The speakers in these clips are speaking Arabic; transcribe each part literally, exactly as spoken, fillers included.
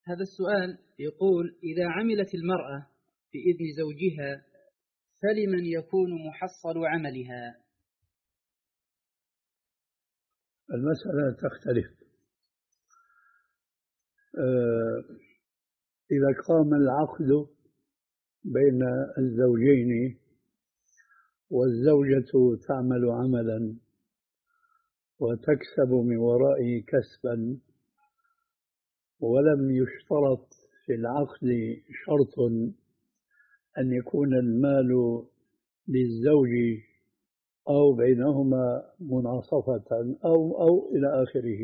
هذا السؤال يقول: إذا عملت المرأة بإذن زوجها فلمن يكون محصل عملها؟ المسألة تختلف. إذا قام العقد بين الزوجين والزوجة تعمل عملا وتكسب من ورائه كسبا، ولم يشترط في العقد شرط أن يكون المال للزوج أو بينهما مناصفة أو أو إلى آخره،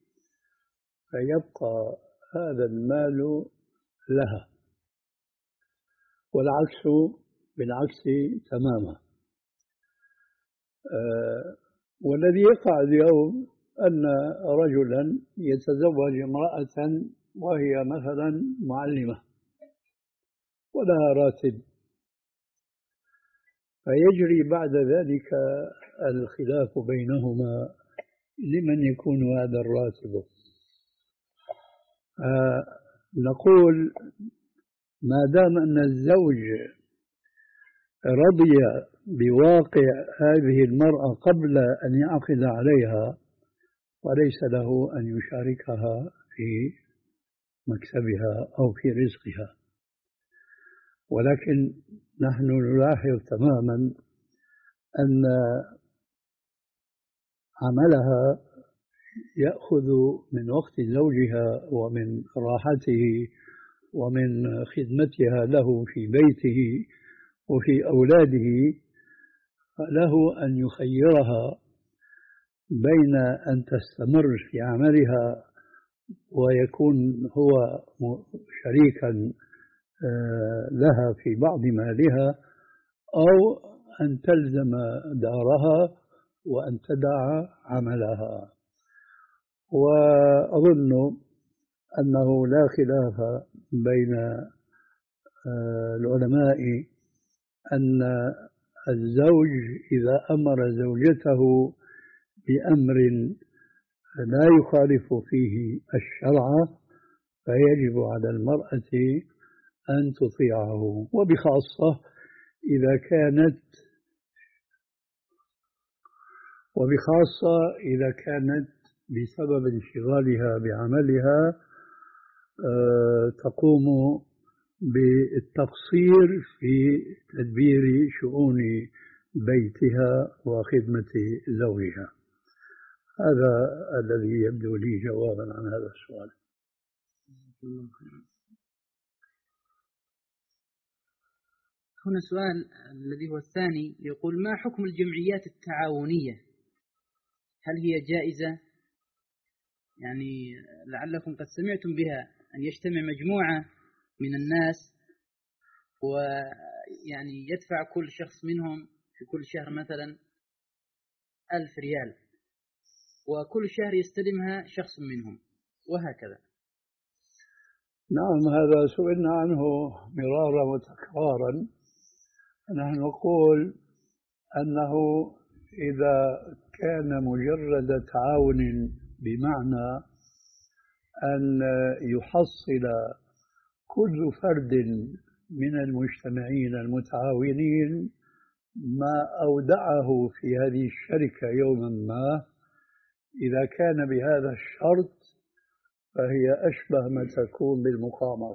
فيبقى هذا المال لها، والعكس بالعكس تماما. أه والذي يقع اليوم أن رجلا يتزوج امرأة وهي مثلا معلمة ولها راتب، فيجري بعد ذلك الخلاف بينهما لمن يكون هذا الراتب. أه نقول ما دام أن الزوج رضي بواقع هذه المرأة قبل أن يعقد عليها، وليس له أن يشاركها في مكسبها أو في رزقها. ولكن نحن نلاحظ تماما أن عملها يأخذ من وقت زوجها ومن راحته ومن خدمتها له في بيته وفي أولاده، فله أن يخيرها بين أن تستمر في عملها ويكون هو شريكا لها في بعض مالها، أو أن تلزم دارها وأن تدع عملها. وأظن أنه لا خلاف بين العلماء أن الزوج إذا أمر زوجته بأمر لا يخالف فيه الشرع فيجب على المرأة أن تطيعه، وبخاصة إذا كانت وبخاصة إذا كانت بسبب انشغالها بعملها تقوم بالتقصير في تدبير شؤون بيتها وخدمة زوجها. هذا الذي يبدو لي جوابا عن هذا السؤال. هنا سؤال الذي هو الثاني يقول: ما حكم الجمعيات التعاونية؟ هل هي جائزة؟ يعني لعلكم قد سمعتم بها، أن يجتمع مجموعة من الناس ويعني يدفع كل شخص منهم في كل شهر مثلا ألف ريال، وكل شهر يستلمها شخص منهم، وهكذا. نعم، هذا سئلنا عنه مرارا وتكرارا. نحن نقول أنه إذا كان مجرد تعاون بمعنى أن يحصل كل فرد من المجتمعين المتعاونين ما أودعه في هذه الشركة يوما ما، إذا كان بهذا الشرط فهي أشبه ما تكون بالمقامرة.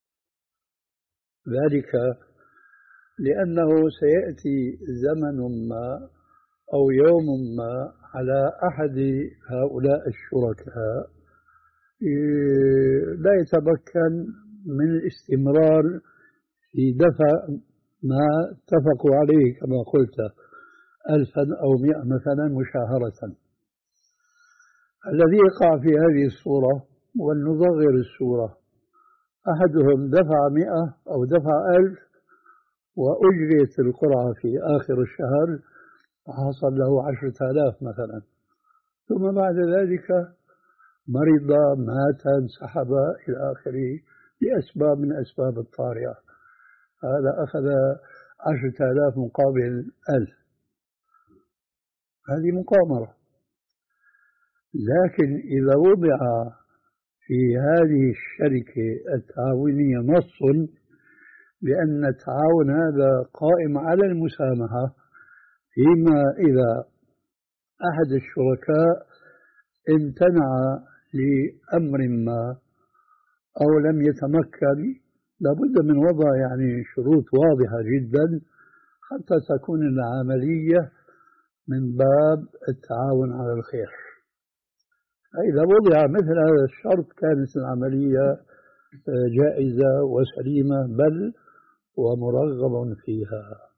ذلك لأنه سيأتي زمن ما أو يوم ما على أحد هؤلاء الشركاء لا يتمكن من الاستمرار في دفع ما اتفقوا عليه كما قلت ألفا أو مئة مثلا مشاهرة. الذي يقع في هذه الصورة، ولنصغر الصورة، أحدهم دفع مئة أو دفع ألف وأجريت القرعة في آخر الشهر حصل له عشرة آلاف مثلا، ثم بعد ذلك مرض، مات، انسحب إلى آخره لأسباب من أسباب الطارئة، هذا أخذ عشرة آلاف مقابل ألف، هذه مقامرة. لكن إذا وضع في هذه الشركة التعاونية نص بأن التعاون هذا قائم على المسامحة، فيما إذا أحد الشركاء امتنع لأمر ما أو لم يتمكن، لابد من وضع يعني شروط واضحة جدا حتى تكون العملية من باب التعاون على الخير. إذا وضع مثل هذا الشرط كانت العملية جائزة وسليمة بل ومرغب فيها.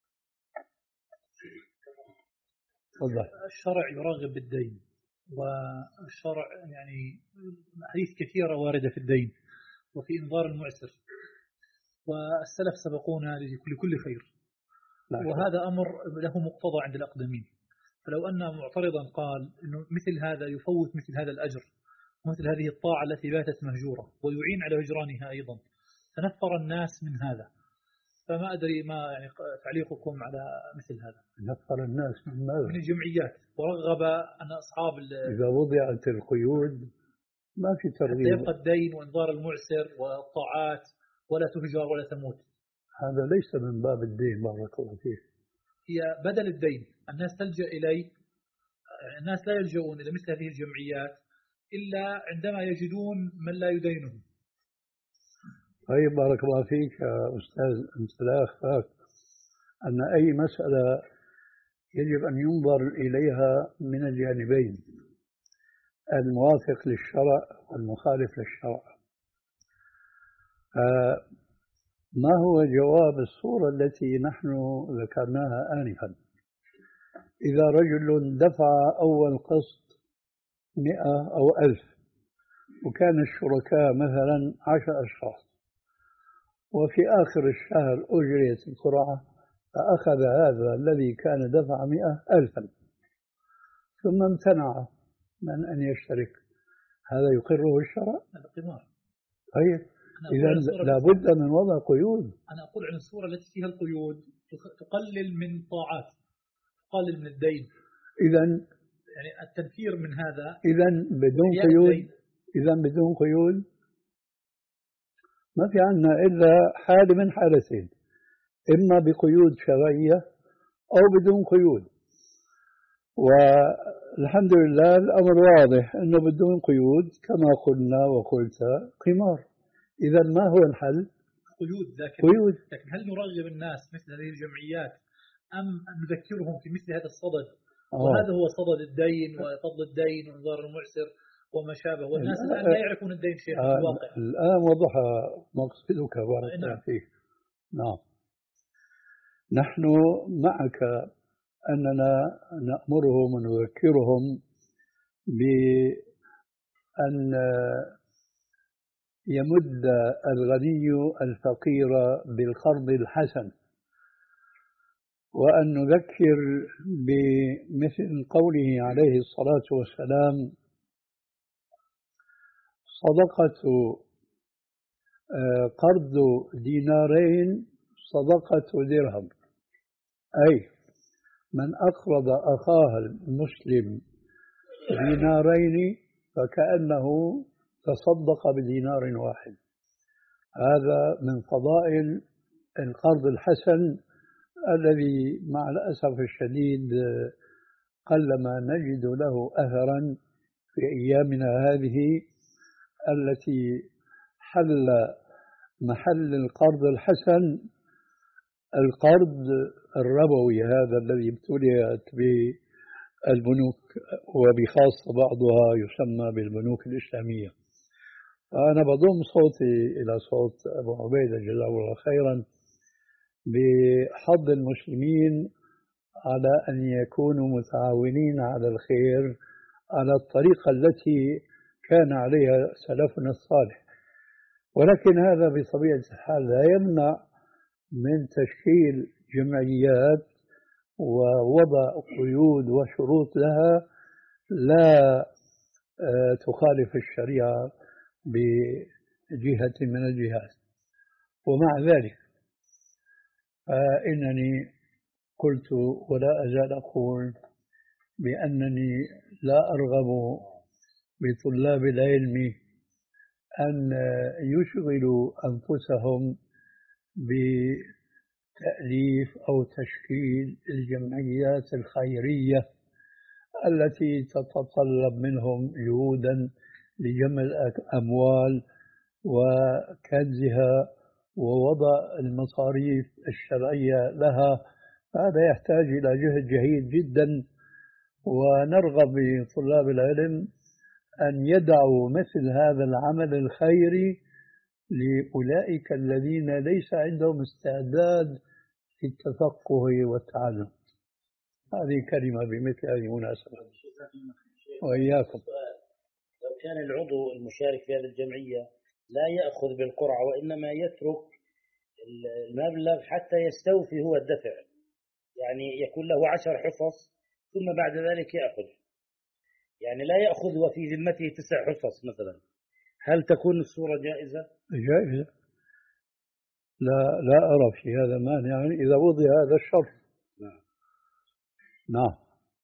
تفضل. الشرع يرغب بالدين، والشرع يعني حديث كثيرة واردة في الدين وفي إنظار المعسر، والسلف سبقونا لكل خير، وهذا أمر له مقتضى عند الأقدمين. فلو أن معترضا قال إنه مثل هذا يفوت مثل هذا الأجر ومثل هذه الطاعة التي باتت مهجورة ويعين على هجرانها أيضا، تنفر الناس من هذا. فما أدري ما يعني تعليقكم على مثل هذا. نفر الناس من ماذا؟ من الجمعيات، ورغب أن أصحاب إذا وضعت القيود ما في ترغيب، حتى يبقى الدين وإنظار المعسر والطاعات ولا تهجر ولا تموت. هذا ليس من باب الدين بارك الله فيك. هي بدل الدين. الناس تلجأ إليه، الناس لا يلجؤون إلى مثل هذه الجمعيات إلا عندما يجدون من لا يدينهم. طيب بارك الله فيك يا أستاذ، أنت لا يخفاك أن أي مسألة يجب أن ينظر إليها من الجانبين، الموافق للشرع والمخالف للشرع. ما هو جواب الصورة التي نحن ذكرناها آنفا؟ إذا رجل دفع أول قسط مئة أو ألف وكان الشركاء مثلا عشر أشخاص، وفي آخر الشهر أجريت القرعة فأخذ هذا الذي كان دفع مئة ألفا ثم امتنع من أن يشترك، هذا يقره الشرع؟ هذا قمار. طيب إذا لابد من وضع قيود. أنا أقول عن الصورة التي فيها القيود تقلل من طاعات، تقلل من الدين. إذا يعني التنفير من هذا إذا بدون قيود، إذا بدون قيود ما في عندنا إلا حالة من حالتين، إما بقيود شرعية أو بدون قيود. والحمد لله الأمر واضح أنه بدون قيود كما قلنا وقلت قمار. إذا ما هو الحل؟ قيود. لكن, قيود. لكن هل نرغب الناس مثل هذه الجمعيات أم نذكرهم في مثل هذا الصدد؟ آه. وهذا هو صدد الدين وفضل الدين وانظار المعسر وما شابه، والناس الآن لا يعرفون الدين شيء في آه الواقع. الآن وضح مقصدك بارك الله فيك. نعم، نحن معك أننا نأمرهم ونذكرهم بأن يمد الغني الفقير بالقرض الحسن، وأن نذكر بمثل قوله عليه الصلاة والسلام: صدقة قرض دينارين صدقة درهم، أي من أقرض أخاه المسلم دينارين فكأنه تصدق بدينار واحد. هذا من فضائل القرض الحسن الذي مع الأسف الشديد قلما نجد له أثرا في أيامنا هذه التي حل محل القرض الحسن القرض الربوي، هذا الذي ابتليت بالبنوك وبخاصة بعضها يسمى بالبنوك الإسلامية. فأنا بضم صوتي إلى صوت أبو عبيدة جزاه الله خيرا بحض المسلمين على أن يكونوا متعاونين على الخير على الطريقة التي كان عليها سلفنا الصالح. ولكن هذا بطبيعة الحال لا يمنع من تشكيل جمعيات ووضع قيود وشروط لها لا تخالف الشريعة بجهة من الجهات. ومع ذلك فإنني قلت ولا أزال أقول بأنني لا أرغب بطلاب العلم أن يشغلوا أنفسهم بتأليف أو تشكيل الجمعيات الخيرية التي تتطلب منهم جهودا لجمع الأموال وكنزها ووضع المصاريف الشرعية لها. هذا يحتاج إلى جهد جهيد جدا، ونرغب بطلاب العلم أن يدعوا مثل هذا العمل الخيري لأولئك الذين ليس عندهم استعداد للتفقه والتعلم. هذه كلمة بمثل هذه المناسبة. وإياكم. لو كان العضو المشارك في هذه الجمعية لا يأخذ بالقرعة وإنما يترك المبلغ حتى يستوفي هو الدفع، يعني يكون له عشر حصص ثم بعد ذلك يأخذ، يعني لا يأخذ وفي ذمته تسع حصص مثلا، هل تكون الصورة جائزة؟ جائزة، لا لا أرى في هذا مانع إذا وضع هذا الشرط. نعم. نعم.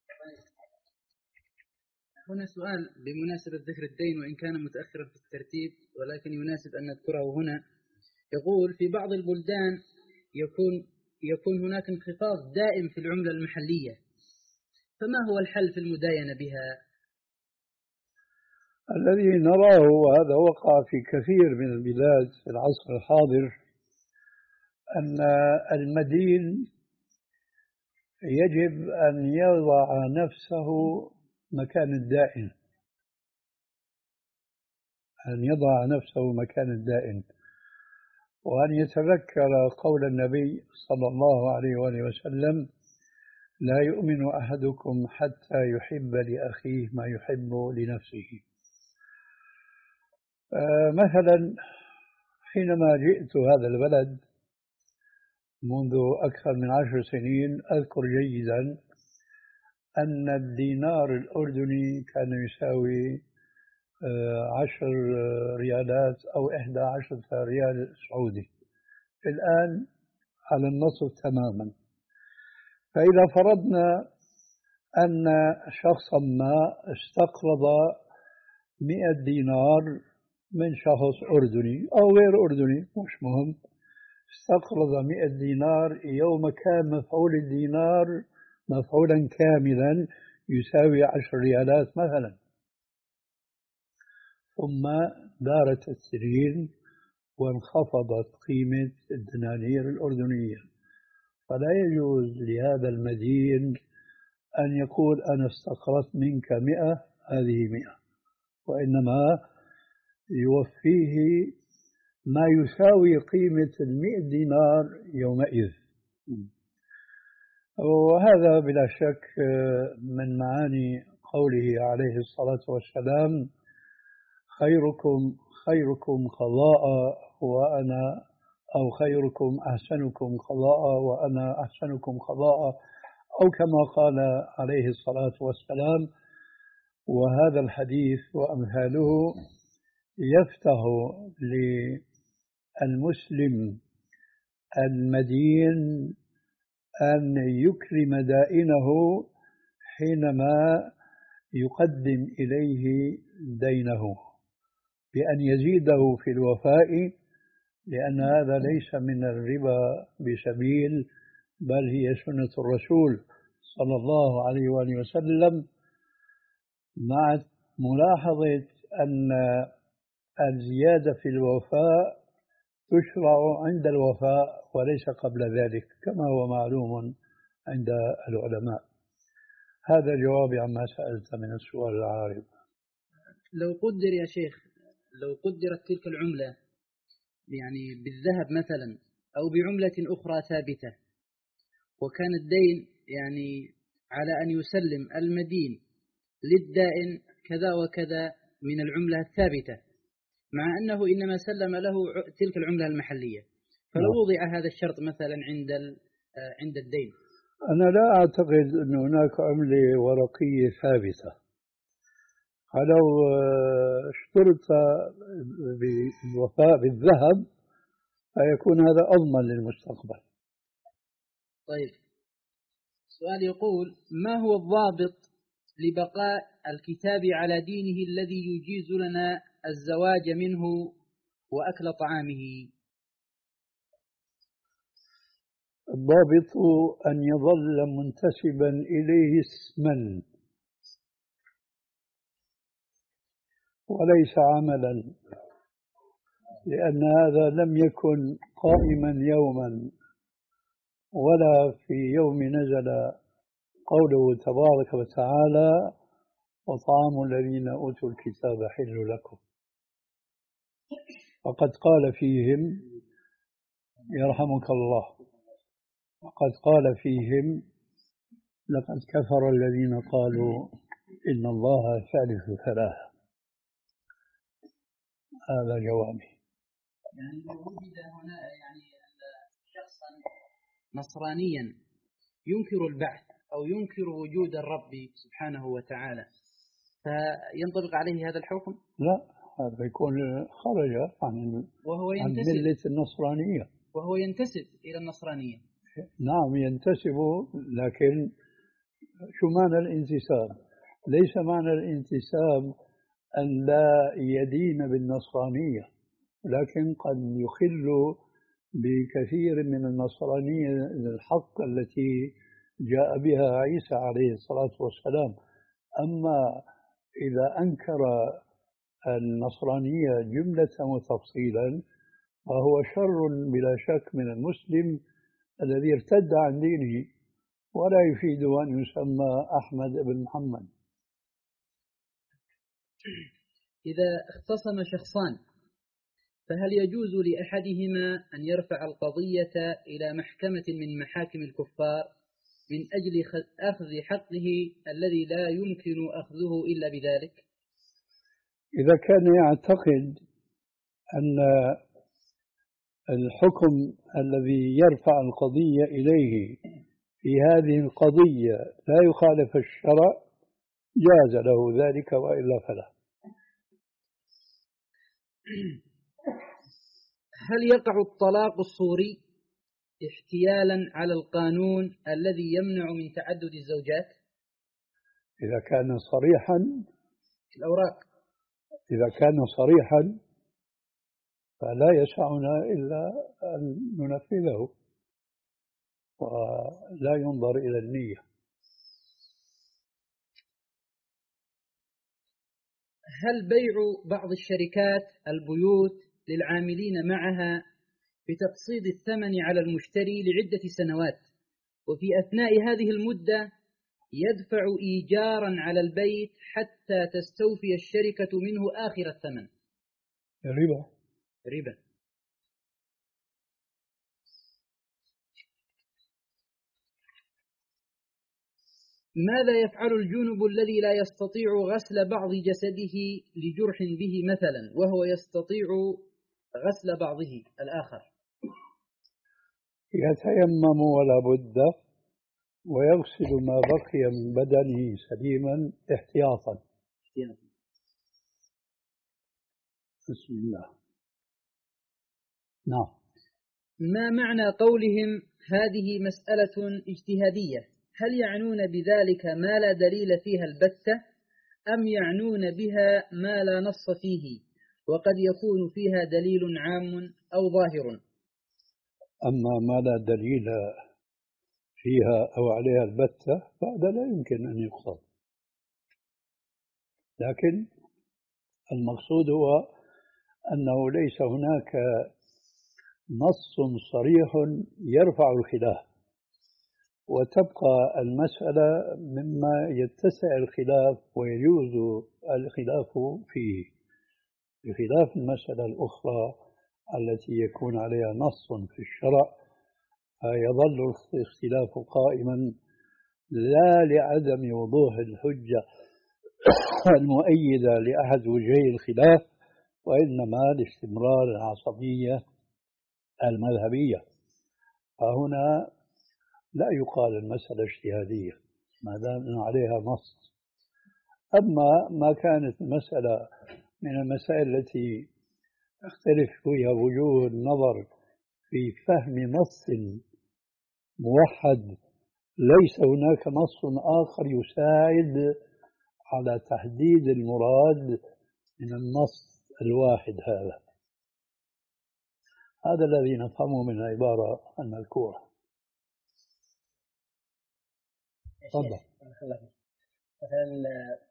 هنا سؤال بمناسبة ذكر الدين وإن كان متأخرا في الترتيب، ولكن يناسب أن نذكره هنا. يقول في بعض البلدان يكون يكون هناك انخفاض دائم في العملة المحلية، فما هو الحل في المداينة بها؟ الذي نراه وهذا وقع في كثير من البلاد في العصر الحاضر أن المدين يجب أن يضع نفسه مكان الدائن، أن يضع نفسه مكان الدائن، وأن يتذكر قول النبي صلى الله عليه وآله وسلم: لا يؤمن أحدكم حتى يحب لأخيه ما يحب لنفسه. آه مثلا حينما جئت هذا البلد منذ أكثر من عشر سنين أذكر جيدا أن الدينار الأردني كان يساوي عشر ريالات أو إحدى عشرة ريال سعودي، الآن على النصف تماما. فإذا فرضنا أن شخصا ما استقرض مئة دينار من شخص أردني أو غير أردني مش مهم، استقرض مئة دينار، يوم كان مفعول الدينار مفعولا كاملا يساوي عشر ريالات مثلا، ثم دارت السنين وانخفضت قيمة الدنانير الأردنية، فلا يجوز لهذا المدين أن يقول أنا استقرضت منك مئة هذه مئة، وإنما يوفيه ما يساوي قيمة المئة دينار يومئذ. وهذا بلا شك من معاني قوله عليه الصلاة والسلام: خيركم خيركم قضاء وأنا أو خيركم أحسنكم قضاء وأنا أحسنكم قضاء، أو كما قال عليه الصلاة والسلام. وهذا الحديث وأمثاله يفتح للمسلم المدين أن يكرم دائنه حينما يقدم إليه دينه بأن يزيده في الوفاء، لأن هذا ليس من الربا بسبيل، بل هي سنة الرسول صلى الله عليه وآله وسلم، مع ملاحظة أن الزيادة في الوفاء تشرع عند الوفاء وليس قبل ذلك كما هو معلوم عند العلماء. هذا جوابي عما سألت من السؤال العارض. لو قدر يا شيخ، لو قدرت تلك العملة يعني بالذهب مثلا أو بعملة أخرى ثابتة، وكان الدين يعني على أن يسلم المدين للدائن كذا وكذا من العملة الثابتة، مع أنه إنما سلم له تلك العملة المحلية، فلو وضع هذا الشرط مثلا عند عند الدين. أنا لا أعتقد أن هناك عملة ورقية ثابتة، فلو اشترط بالوفاء بالذهب فيكون هذا أضمن للمستقبل. طيب، سؤال يقول: ما هو الضابط لبقاء الكتاب على دينه الذي يجيز لنا الزواج منه وأكل طعامه؟ الضابط أن يظل منتسبا إليه اسما وليس عملا، لأن هذا لم يكن قائما يوما ولا في يوم نزل قوله تبارك وتعالى وطعام الذين أوتوا الكتاب حل لكم. فقد قال فيهم يرحمك الله، وقد قال فيهم لقد كفر الذين قالوا إن الله ثالث ثلاثة. هذا جوابي. يعني لو وجد هنا يعني شخصا نصرانيا ينكر البعث أو ينكر وجود الرب سبحانه وتعالى، فينطبق عليه هذا الحكم؟ لا، هذا يكون خرج عن وهو عن ينتسب ملة النصرانية. وهو ينتسب إلى النصرانية. نعم ينتسب، لكن شو معنى الانتساب؟ ليس معنى الانتساب أن لا يدين بالنصرانية، لكن قد يخل بكثير من النصرانية الحق التي جاء بها عيسى عليه الصلاة والسلام. أما إذا أنكر النصرانية جملة وتفصيلا فهو شر بلا شك من المسلم الذي ارتد عن دينه، ولا يفيد أن يسمى أحمد بن محمد. إذا اختصم شخصان فهل يجوز لأحدهما أن يرفع القضية إلى محكمة من محاكم الكفار من أجل أخذ حقه الذي لا يمكن أخذه إلا بذلك؟ إذا كان يعتقد أن الحكم الذي يرفع القضية إليه في هذه القضية لا يخالف الشرع جاز له ذلك، وإلا فلا. هل يقع الطلاق الصوري احتيالا على القانون الذي يمنع من تعدد الزوجات؟ إذا كان صريحا في الأوراق، إذا كان صريحا فلا يسعنا إلا أن ننفذه ولا ينظر إلى النية. هل بيع بعض الشركات البيوت للعاملين معها بتقسيط الثمن على المشتري لعدة سنوات، وفي أثناء هذه المدة يدفع إيجارا على البيت حتى تستوفي الشركة منه آخر الثمن؟ ربا. ربا. ماذا يفعل الجنب الذي لا يستطيع غسل بعض جسده لجرح به مثلا، وهو يستطيع غسل بعضه الآخر؟ يتيمم ولا بد، ويغسل ما بقي من بدنه سليما احتياطا. بسم الله. نعم. ما معنى قولهم هذه مسألة اجتهادية؟ هل يعنون بذلك ما لا دليل فيها البتة، أم يعنون بها ما لا نص فيه وقد يكون فيها دليل عام أو ظاهر؟ أما ما لا دليل فيها أو عليها البتة فهذا لا يمكن أن يقصد، لكن المقصود هو أنه ليس هناك نص صريح يرفع الخلاف، وتبقى المسألة مما يتسع الخلاف ويجوز الخلاف فيه، بخلاف المسألة الأخرى التي يكون عليها نص في الشرع فيظل الاختلاف قائما لا لعدم وضوح الحجة المؤيدة لأحد وجهي الخلاف، وإنما لاستمرار العصبية المذهبية. فهنا لا يقال المسألة اجتهادية ما دام عليها نص. أما ما كانت المسألة من المسائل التي تختلف فيها وجوه النظر في فهم نص موحد، ليس هناك نص آخر يساعد على تحديد المراد من النص الواحد هذا. هذا الذي نفهمه من العبارة المذكورة. تفضل. مثلا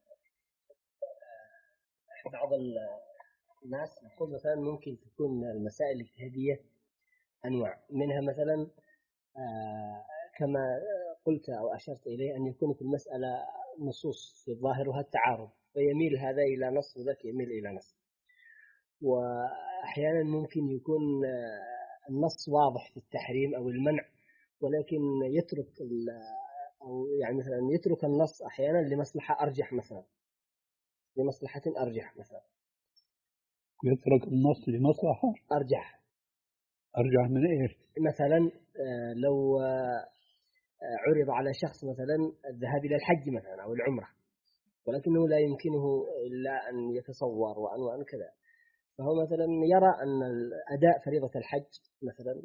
بعض الناس يقول مثلا ممكن تكون المسائل الاجتهادية أنواع منها، مثلا كما قلت أو أشرت إليه أن يكون في المسألة نصوص في ظاهرها التعارض، فيميل هذا إلى نص وذاك يميل إلى نص. وأحيانا ممكن يكون النص واضح في التحريم أو المنع، ولكن يترك أو يعني مثلا يترك النص أحيانا لمصلحة أرجح، مثلا لمصلحة أرجح مثلا يترك النص لمصلحة أرجح. أرجح من إيش؟ مثلا لو عرض على شخص مثلا الذهاب إلى الحج مثلا أو العمرة، ولكنه لا يمكنه إلا أن يتصور وأن وأن كذا، فهو مثلا يرى أن أداء فريضة الحج مثلا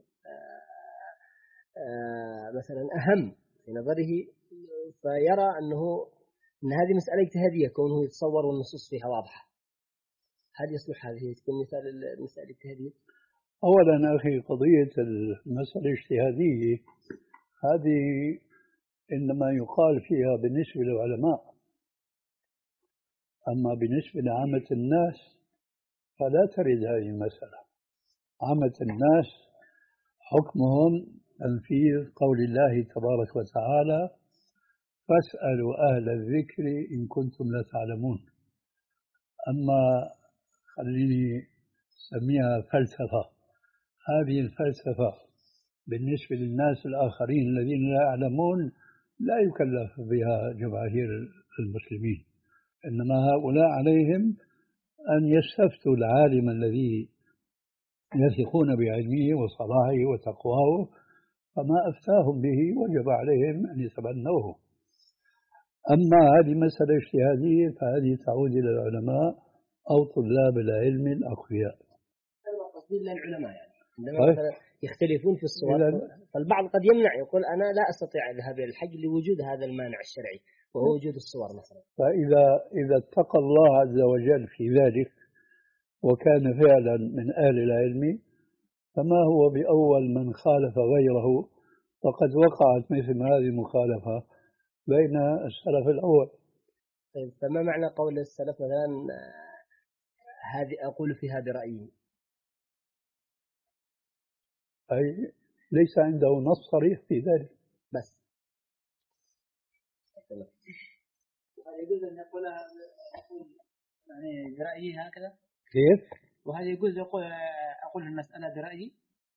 مثلا أهم في نظره، فيرى أنه أن هذه مسألة اجتهادية كونه يتصور والنصوص فيها واضحة. هل يصلح هذه تكون مثال المسألة الاجتهادية؟ أولا أخي، قضية المسألة الاجتهادية هذه إنما يقال فيها بالنسبة للعلماء، أما بالنسبة لعامة الناس فلا ترد هذه المسألة. عامة الناس حكمهم تنفيذ قول الله تبارك وتعالى: فاسألوا أهل الذكر إن كنتم لا تعلمون. أما خليني أسميها فلسفة، هذه الفلسفة بالنسبة للناس الآخرين الذين لا يعلمون لا يكلف بها جماهير المسلمين، إنما هؤلاء عليهم أن يستفتوا العالم الذي يثقون بعلمه وصلاحه وتقواه، فما أفتاهم به وجب عليهم أن يتبنوه. أما هذه مسألة اجتهادية فهذه تعود إلى العلماء أو طلاب العلم الأقوياء. قصدي للعلماء يعني عندما مثلا يختلفون في الصور، فالبعض قد يمنع، يقول أنا لا أستطيع الذهاب إلى الحج لوجود هذا المانع الشرعي وهو وجود الصور مثلا. فإذا إذا اتقى الله عز وجل في ذلك وكان فعلا من أهل العلم، فما هو بأول من خالف غيره، وقد وقعت مثل هذه المخالفة بين السلف الأول. طيب، فما معنى قول السلف مثلا هذه أقول فيها برأيي؟ أي ليس عنده نص صريح في ذلك. بس هل يجوز أن يقول يعني برأيي هكذا؟ كيف؟ وهل يجوز يقول أقول المسألة برأيي؟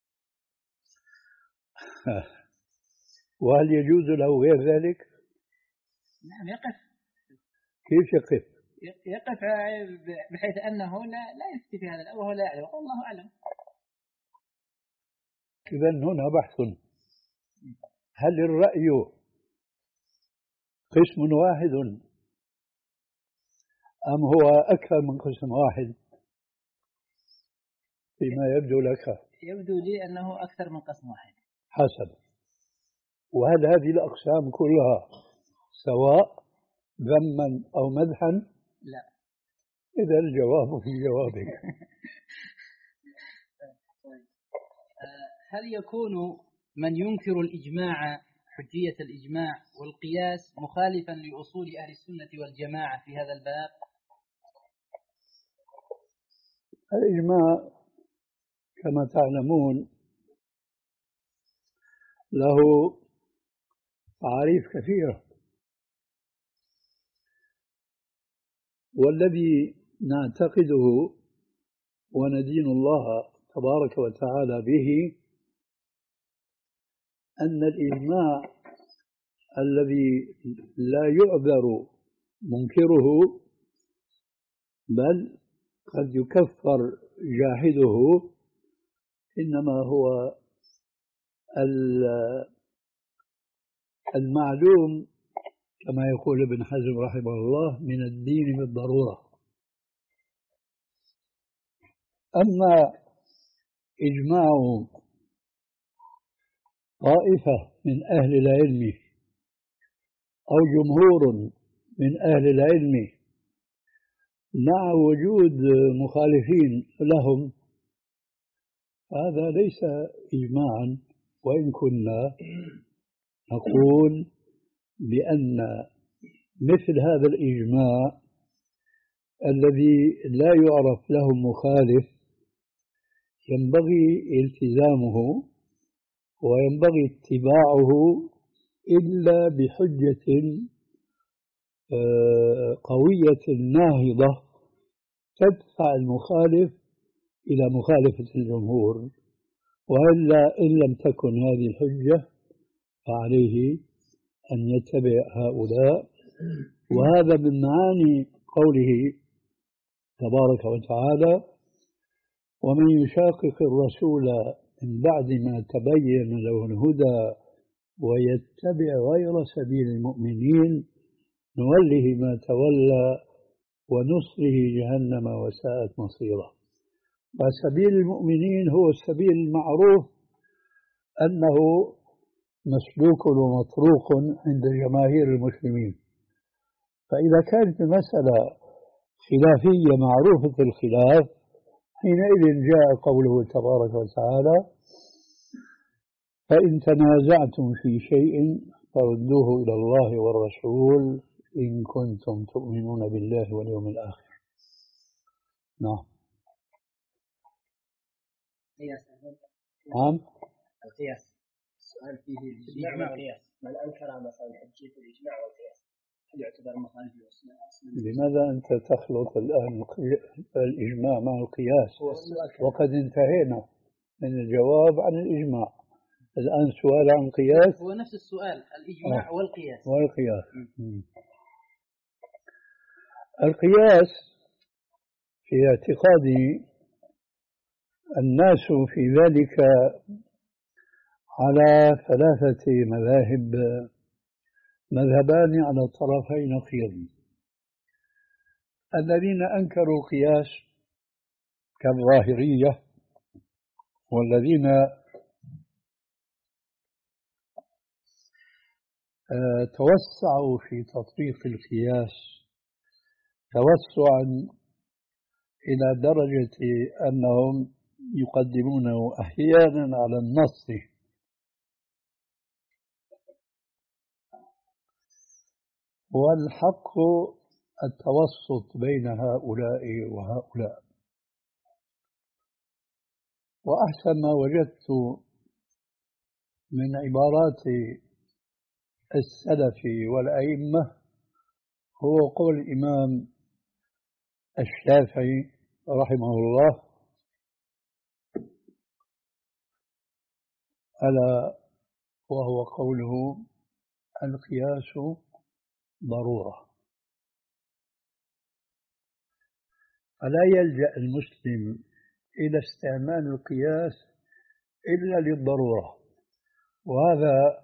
وهل يجوز له غير ذلك؟ نعم، يقف. كيف يقف؟ يقف بحيث أنه لا لا يفتي في هذا الأمر وهو لا يعلم، والله أعلم. إذا هنا بحث: هل الرأي قسم واحد أم هو أكثر من قسم واحد؟ فيما يبدو لك يبدو لي أنه أكثر من قسم واحد. حسن. وهل هذه الأقسام كلها سواء ذما أو مدحا؟ لا. إذا الجواب في جوابك. هل يكون من ينكر الإجماع حجية الإجماع والقياس مخالفا لأصول أهل السنة والجماعة في هذا الباب؟ الإجماع كما تعلمون له تعاريف كثيرة، والذي نعتقده وندين الله تبارك وتعالى به أن الإجماع الذي لا يعذر منكره بل قد يكفر جاحده إنما هو المعلوم كما يقول ابن حزم رحمه الله من الدين بالضرورة. أما إجماع طائفة من أهل العلم أو جمهور من أهل العلم مع وجود مخالفين لهم هذا ليس إجماعا، وإن كنا نقول بأن مثل هذا الإجماع الذي لا يعرف له مخالف ينبغي التزامه وينبغي اتباعه إلا بحجة قوية ناهضة تدفع المخالف إلى مخالفة الجمهور، وإلا إن لم تكن هذه الحجة فعليه أن يتبع هؤلاء. وهذا من معاني قوله تبارك وتعالى: ومن يشاقق الرسول من بعد ما تبين له الهدى ويتبع غير سبيل المؤمنين نوله ما تولى ونصره جهنم وساءت مصيره. فسبيل المؤمنين هو السبيل المعروف أنه مسلوك ومطروق عند جماهير المسلمين. فإذا كانت المسألة خلافية معروفة الخلاف حينئذ جاء قوله تبارك وتعالى: فإن تنازعتم في شيء فردوه إلى الله والرسول إن كنتم تؤمنون بالله واليوم الآخر. نعم. نعم. القياس السؤال فيه الإجماع والقياس، من أنكر مثلا حجية الإجماع والقياس هل يعتبر مخالف للأصل؟ لماذا أنت تخلط الآن الإجماع مع القياس وقد انتهينا من الجواب عن الإجماع؟ الآن سؤال عن قياس. هو نفس السؤال، الإجماع آه. والقياس. والقياس م. القياس في اعتقادي الناس في ذلك على ثلاثة مذاهب، مذهبان على طرفي نقيض. الذين أنكروا القياس كالظاهرية، والذين توسعوا في تطبيق القياس توسعا إلى درجة أنهم يقدمونه أحيانا على النص. والحق التوسط بين هؤلاء وهؤلاء. وأحسن ما وجدت من عبارات السلف والأئمة هو قول الإمام الشافعي رحمه الله: ألا وهو قوله: القياس ضرورة. فلا يلجأ المسلم إلى استعمال القياس إلا للضرورة. وهذا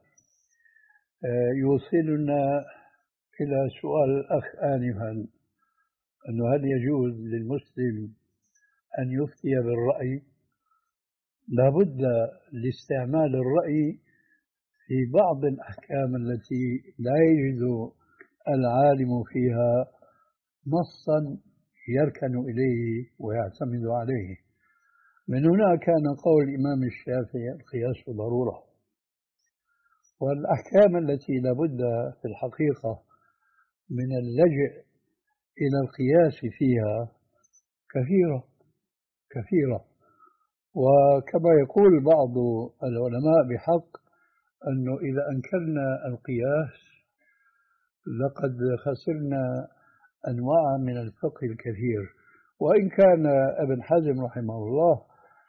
يوصلنا إلى سؤال الأخ آنفا، أنه هل يجوز للمسلم أن يفتي بالرأي؟ لابد لاستعمال الرأي في بعض الأحكام التي لا يجد العالم فيها نصا يركن إليه ويعتمد عليه. من هنا كان قول الإمام الشافعي: القياس ضرورة. والأحكام التي لابد في الحقيقة من اللجأ إلى القياس فيها كثيرة كثيرة. وكما يقول بعض العلماء بحق أنه إذا أنكرنا القياس لقد خسرنا أنواع من الفقه الكثير. وإن كان ابن حزم رحمه الله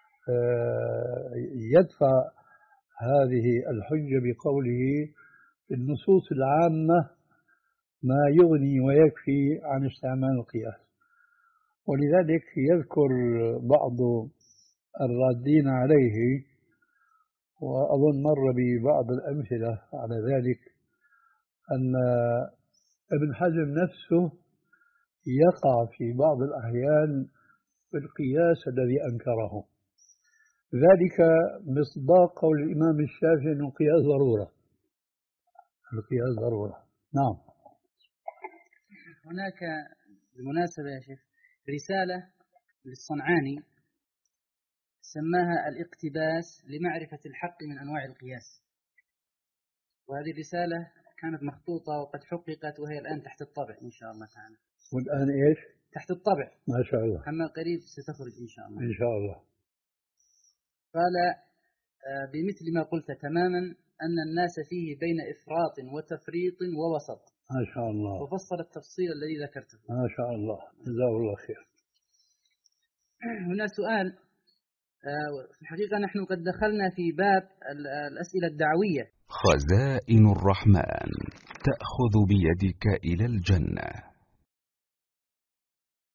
يدفع هذه الحجة بقوله: في النصوص العامة ما يغني ويكفي عن استعمال القياس. ولذلك يذكر بعض الرادين عليه، وأظن مر ببعض الأمثلة على ذلك، أن ابن حزم نفسه يقع في بعض الأحيان في القياس الذي أنكره. ذلك مصداق قول الإمام الشافعي أن القياس ضرورة. القياس ضرورة. نعم. هناك بالمناسبة يا شيخ رسالة للصنعاني سماها الاقتباس لمعرفة الحق من أنواع القياس، وهذه الرسالة كانت مخطوطة وقد حققت وهي الآن تحت الطبع إن شاء الله تعالى. والآن إيش؟ تحت الطبع ما شاء الله. أما قريب ستخرج إن شاء الله. إن شاء الله. قال بمثل ما قلت تماما أن الناس فيه بين إفراط وتفريط ووسط. ما شاء الله. وفصل التفصيل الذي ذكرته. ما شاء الله، جزاه الله خير. هنا سؤال، في الحقيقة نحن قد دخلنا في باب الأسئلة الدعوية. خزائن الرحمن تأخذ بيدك إلى الجنة.